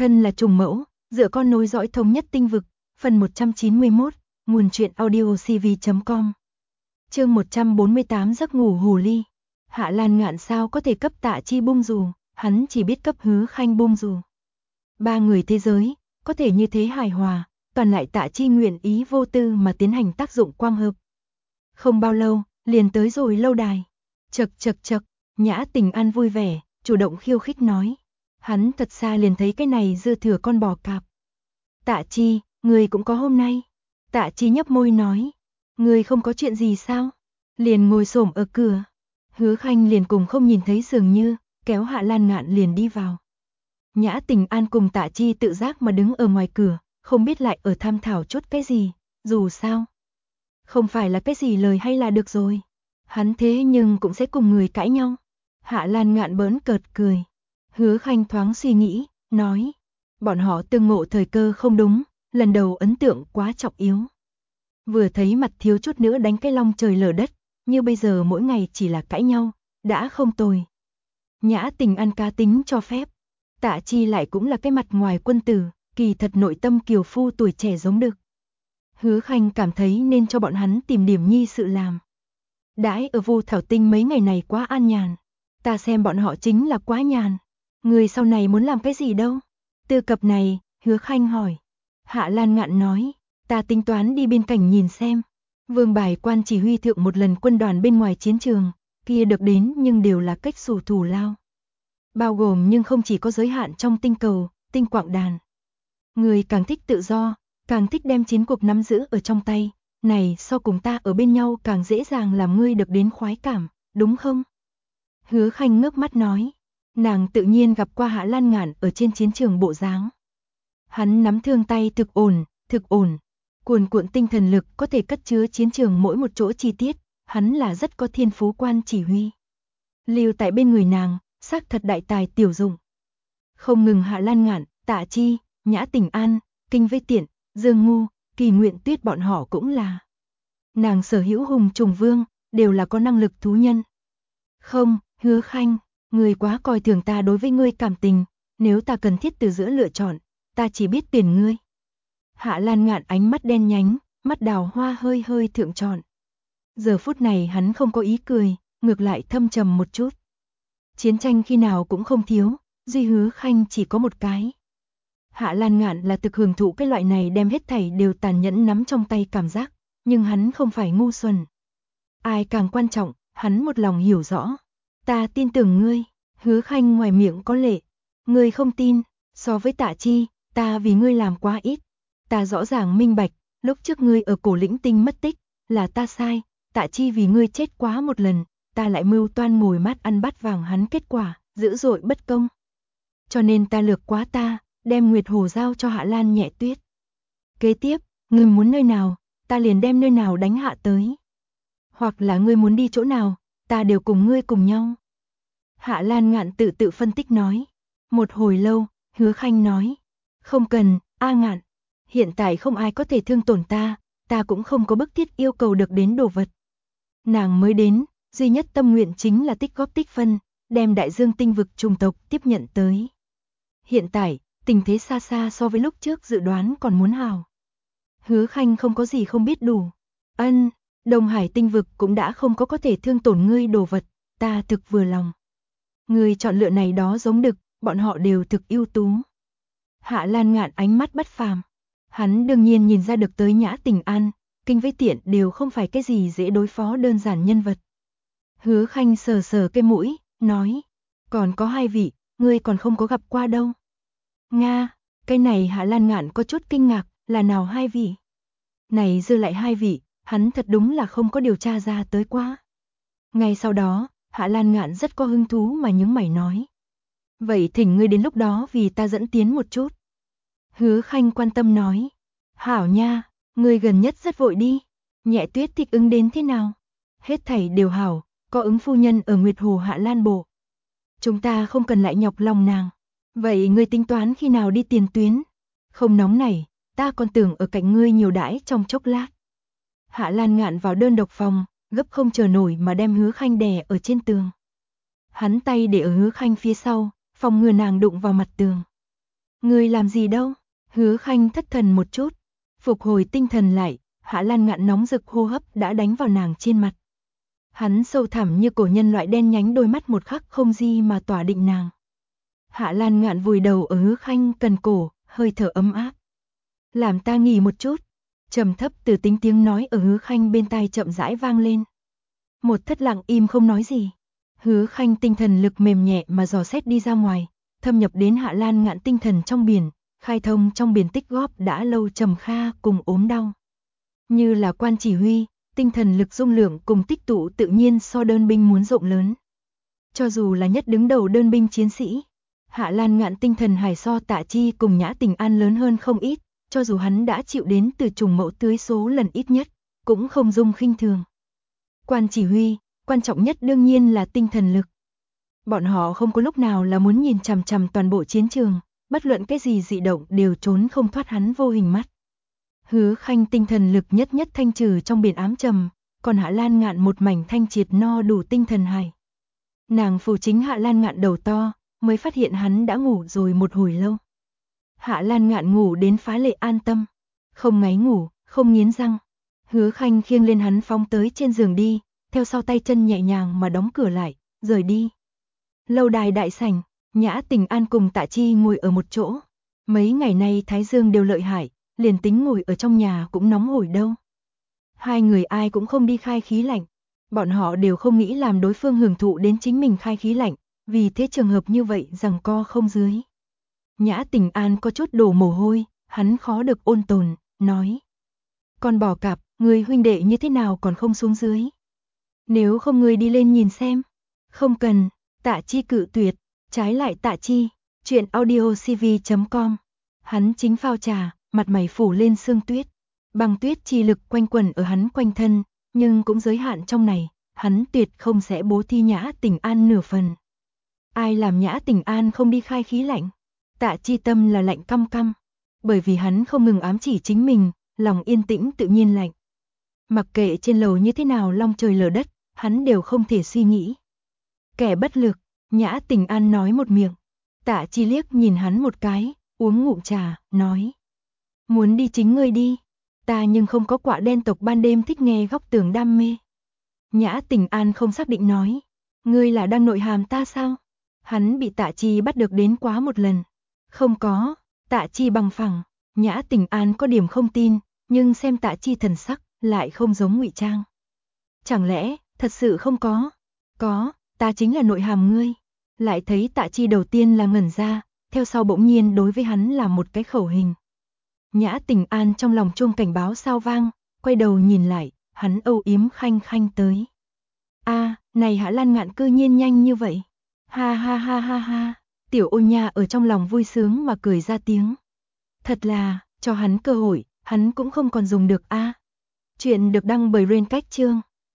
Thân là trùng mẫu, dựa con nối dõi thống nhất tinh vực, phần 191, nguồn truyện audio cv.com. Chương 148 giấc ngủ hồ ly. Hạ Lan Ngạn sao có thể cấp Tạ Chi bung dù, hắn chỉ biết cấp Hứa Khanh bung dù. Ba người thế giới, có thể như thế hài hòa, toàn lại Tạ Chi nguyện ý vô tư mà tiến hành tác dụng quang hợp. Không bao lâu, liền tới rồi lâu đài. Chậc, Nhã Tình An vui vẻ, chủ động khiêu khích nói. Hắn thật xa liền thấy cái này dư thừa con bò cạp. Tạ Chi, người cũng có hôm nay. Tạ Chi nhấp môi nói. Người không có chuyện gì sao? Liền ngồi xổm ở cửa. Hứa Khanh liền cùng không nhìn thấy dường như, kéo Hạ Lan Ngạn liền đi vào. Nhã Tình An cùng Tạ Chi tự giác mà đứng ở ngoài cửa, không biết lại ở tham thảo chút cái gì, dù sao. Không phải là cái gì lời hay là được rồi. Hắn thế nhưng cũng sẽ cùng người cãi nhau. Hạ Lan Ngạn bỡn cợt cười. Hứa Khanh thoáng suy nghĩ, nói. Bọn họ tương ngộ thời cơ không đúng, lần đầu ấn tượng quá trọng yếu. Vừa thấy mặt thiếu chút nữa đánh cái long trời lở đất, như bây giờ mỗi ngày chỉ là cãi nhau, đã không tồi. Nhã Tình An cá tính cho phép. Tạ Chi lại cũng là cái mặt ngoài quân tử, kỳ thật nội tâm kiều phu tuổi trẻ giống đực. Hứa Khanh cảm thấy nên cho bọn hắn tìm điểm nhi sự làm. Đãi ở Vu Thảo Tinh mấy ngày này quá an nhàn. Ta xem bọn họ chính là quá nhàn. Người sau này muốn làm cái gì đâu? Tư cập này, Hứa Khanh hỏi. Hạ Lan Ngạn nói, ta tính toán đi bên cạnh nhìn xem. Vương Bài Quan chỉ huy thượng một lần quân đoàn bên ngoài chiến trường, kia được đến nhưng đều là cách xù thủ lao. Bao gồm nhưng không chỉ có giới hạn trong tinh cầu, tinh quạng đàn. Người càng thích tự do, càng thích đem chiến cuộc nắm giữ ở trong tay. Này so cùng ta ở bên nhau càng dễ dàng làm ngươi được đến khoái cảm, đúng không? Hứa Khanh ngước mắt nói. Nàng tự nhiên gặp qua Hạ Lan Ngạn ở trên chiến trường bộ dáng. Hắn nắm thương tay thực ổn. Cuồn cuộn tinh thần lực có thể cất chứa chiến trường mỗi một chỗ chi tiết, hắn là rất có thiên phú quan chỉ huy. Lưu tại bên người nàng, xác thật đại tài tiểu dụng. Không ngừng Hạ Lan Ngạn, Tạ Chi, Nhã Tình An, Kinh Vây Tiện, Dương Ngu, Kỳ Nguyện Tuyết bọn họ cũng là. Nàng sở hữu hùng trùng vương, đều là có năng lực thú nhân. Không, Hứa Khanh, ngươi quá coi thường ta đối với ngươi cảm tình, nếu ta cần thiết từ giữa lựa chọn, ta chỉ biết tuyển ngươi. Hạ Lan Ngạn ánh mắt đen nhánh, mắt đào hoa hơi thượng trọn. Giờ phút này hắn không có ý cười, ngược lại thâm trầm một chút. Chiến tranh khi nào cũng không thiếu, duy Hứa Khanh chỉ có một cái. Hạ Lan Ngạn là thực hưởng thụ cái loại này đem hết thảy đều tàn nhẫn nắm trong tay cảm giác, nhưng hắn không phải ngu xuẩn. Ai càng quan trọng, hắn một lòng hiểu rõ. Ta tin tưởng ngươi. Hứa Khanh ngoài miệng có lệ. Ngươi không tin, so với Tạ Chi, ta vì ngươi làm quá ít. Ta rõ ràng minh bạch, lúc trước ngươi ở Cổ Lĩnh Tinh mất tích, là ta sai. Tạ Chi vì ngươi chết quá một lần, ta lại mưu toan ngồi mát ăn bát vàng hắn, kết quả dữ dội bất công. Cho nên ta lược quá ta, đem Nguyệt Hồ giao cho Hạ Lan Nhẹ Tuyết. Kế tiếp, ngươi muốn nơi nào, ta liền đem nơi nào đánh hạ tới. Hoặc là ngươi muốn đi chỗ nào, ta đều cùng ngươi cùng nhau. Hạ Lan Ngạn tự phân tích nói. Một hồi lâu, Hứa Khanh nói. Không cần, A Ngạn. Hiện tại không ai có thể thương tổn ta, ta cũng không có bức thiết yêu cầu được đến đồ vật. Nàng mới đến, duy nhất tâm nguyện chính là tích góp tích phân, đem đại dương tinh vực trùng tộc tiếp nhận tới. Hiện tại, tình thế xa xa so với lúc trước dự đoán còn muốn hào. Hứa Khanh không có gì không biết đủ. Đông Hải tinh vực cũng đã không có thể thương tổn ngươi đồ vật, ta thực vừa lòng. Ngươi chọn lựa này đó giống đực, bọn họ đều thực ưu tú. Hạ Lan Ngạn ánh mắt bất phàm. Hắn đương nhiên nhìn ra được tới Nhã Tình An, Kinh Vây Tiện đều không phải cái gì dễ đối phó đơn giản nhân vật. Hứa Khanh sờ cái mũi, nói. Còn có hai vị, ngươi còn không có gặp qua đâu. Nga, cái này Hạ Lan Ngạn có chút kinh ngạc, là nào hai vị? Này dư lại hai vị, hắn thật đúng là không có điều tra ra tới quá. Ngay sau đó, Hạ Lan Ngạn rất có hứng thú mà nhướng mày nói. Vậy thỉnh ngươi đến lúc đó vì ta dẫn tiến một chút. Hứa Khanh quan tâm nói. Hảo nha, ngươi gần nhất rất vội đi. Nhẹ Tuyết thích ứng đến thế nào? Hết thảy đều hảo, có ứng phu nhân ở Nguyệt Hồ Hạ Lan Bộ. Chúng ta không cần lại nhọc lòng nàng. Vậy ngươi tính toán khi nào đi tiền tuyến? Không nóng này, ta còn tưởng ở cạnh ngươi nhiều đãi trong chốc lát. Hạ Lan Ngạn vào đơn độc phòng, gấp không chờ nổi mà đem Hứa Khanh đè ở trên tường. Hắn tay để ở Hứa Khanh phía sau, phòng ngừa nàng đụng vào mặt tường. Ngươi làm gì đâu? Hứa Khanh thất thần một chút, phục hồi tinh thần lại, Hạ Lan Ngạn nóng rực hô hấp đã đánh vào nàng trên mặt. Hắn sâu thẳm như cổ nhân loại đen nhánh đôi mắt một khắc không di mà tỏa định nàng. Hạ Lan Ngạn vùi đầu ở Hứa Khanh cần cổ, hơi thở ấm áp. Làm ta nghỉ một chút. Trầm thấp từ tính tiếng nói ở Hứa Khanh bên tai chậm rãi vang lên. Một thất lặng im không nói gì. Hứa Khanh tinh thần lực mềm nhẹ mà dò xét đi ra ngoài, thâm nhập đến Hạ Lan Ngạn tinh thần trong biển, khai thông trong biển tích góp đã lâu trầm kha cùng ốm đau. Như là quan chỉ huy, tinh thần lực dung lượng cùng tích tụ tự nhiên so đơn binh muốn rộng lớn. Cho dù là nhất đứng đầu đơn binh chiến sĩ, Hạ Lan Ngạn tinh thần hải so Tạ Chi cùng Nhã Tình An lớn hơn không ít, cho dù hắn đã chịu đến từ trùng mẫu tưới số lần ít nhất, cũng không dung khinh thường. Quan chỉ huy, quan trọng nhất đương nhiên là tinh thần lực. Bọn họ không có lúc nào là muốn nhìn chằm chằm toàn bộ chiến trường, bất luận cái gì dị động đều trốn không thoát hắn vô hình mắt. Hứa Khanh tinh thần lực nhất nhất thanh trừ trong biển ám trầm, còn Hạ Lan Ngạn một mảnh thanh triệt no đủ tinh thần hải. Nàng phủ chính Hạ Lan Ngạn đầu to, mới phát hiện hắn đã ngủ rồi một hồi lâu. Hạ Lan Ngạn ngủ đến phá lệ an tâm, không ngáy ngủ, không nghiến răng. Hứa Khanh khiêng lên hắn phóng tới trên giường đi, theo sau tay chân nhẹ nhàng mà đóng cửa lại, rời đi. Lâu đài đại sảnh, Nhã Tình An cùng Tạ Chi ngồi ở một chỗ. Mấy ngày nay Thái Dương đều lợi hại, liền tính ngồi ở trong nhà cũng nóng hổi đâu. Hai người ai cũng không đi khai khí lạnh, bọn họ đều không nghĩ làm đối phương hưởng thụ đến chính mình khai khí lạnh, vì thế trường hợp như vậy giằng co không dưới. Nhã Tình An có chút đổ mồ hôi, hắn khó được ôn tồn, nói. Con bò cạp, người huynh đệ như thế nào còn không xuống dưới? Nếu không người đi lên nhìn xem. Không cần, Tạ Chi cự tuyệt, trái lại Tạ Chi, chuyện audiocv.com. Hắn chính phao trà, mặt mày phủ lên sương tuyết. Băng tuyết chi lực quanh quẩn ở hắn quanh thân, nhưng cũng giới hạn trong này, hắn tuyệt không sẽ bố thí Nhã Tình An nửa phần. Ai làm Nhã Tình An không đi khai khí lạnh? Tạ Chi tâm là lạnh căm căm, bởi vì hắn không ngừng ám chỉ chính mình, lòng yên tĩnh tự nhiên lạnh. Mặc kệ trên lầu như thế nào long trời lở đất, hắn đều không thể suy nghĩ. Kẻ bất lực, Nhã Tình An nói một miệng. Tạ Chi liếc nhìn hắn một cái, uống ngụm trà, nói. Muốn đi chính ngươi đi, ta nhưng không có quạ đen tộc ban đêm thích nghe góc tường đam mê. Nhã Tình An không xác định nói. Ngươi là đang nội hàm ta sao? Hắn bị Tạ Chi bắt được đến quá một lần. Không có, Tạ Chi bằng phẳng. Nhã Tình An có điểm không tin, nhưng xem Tạ Chi thần sắc, lại không giống ngụy trang. Chẳng lẽ, thật sự không có? Có, ta chính là nội hàm ngươi. Lại thấy Tạ Chi đầu tiên là ngẩn ra, theo sau bỗng nhiên đối với hắn là một cái khẩu hình. Nhã Tình An trong lòng chuông cảnh báo sao vang, quay đầu nhìn lại, hắn âu yếm khanh khanh tới. A, này Hạ Lan Ngạn cư nhiên nhanh như vậy. Ha ha ha ha ha, tiểu Ô Nha ở trong lòng vui sướng mà cười ra tiếng. Thật là, cho hắn cơ hội, hắn cũng không còn dùng được a. Chuyện được đăng bởi Rain Cách Chương.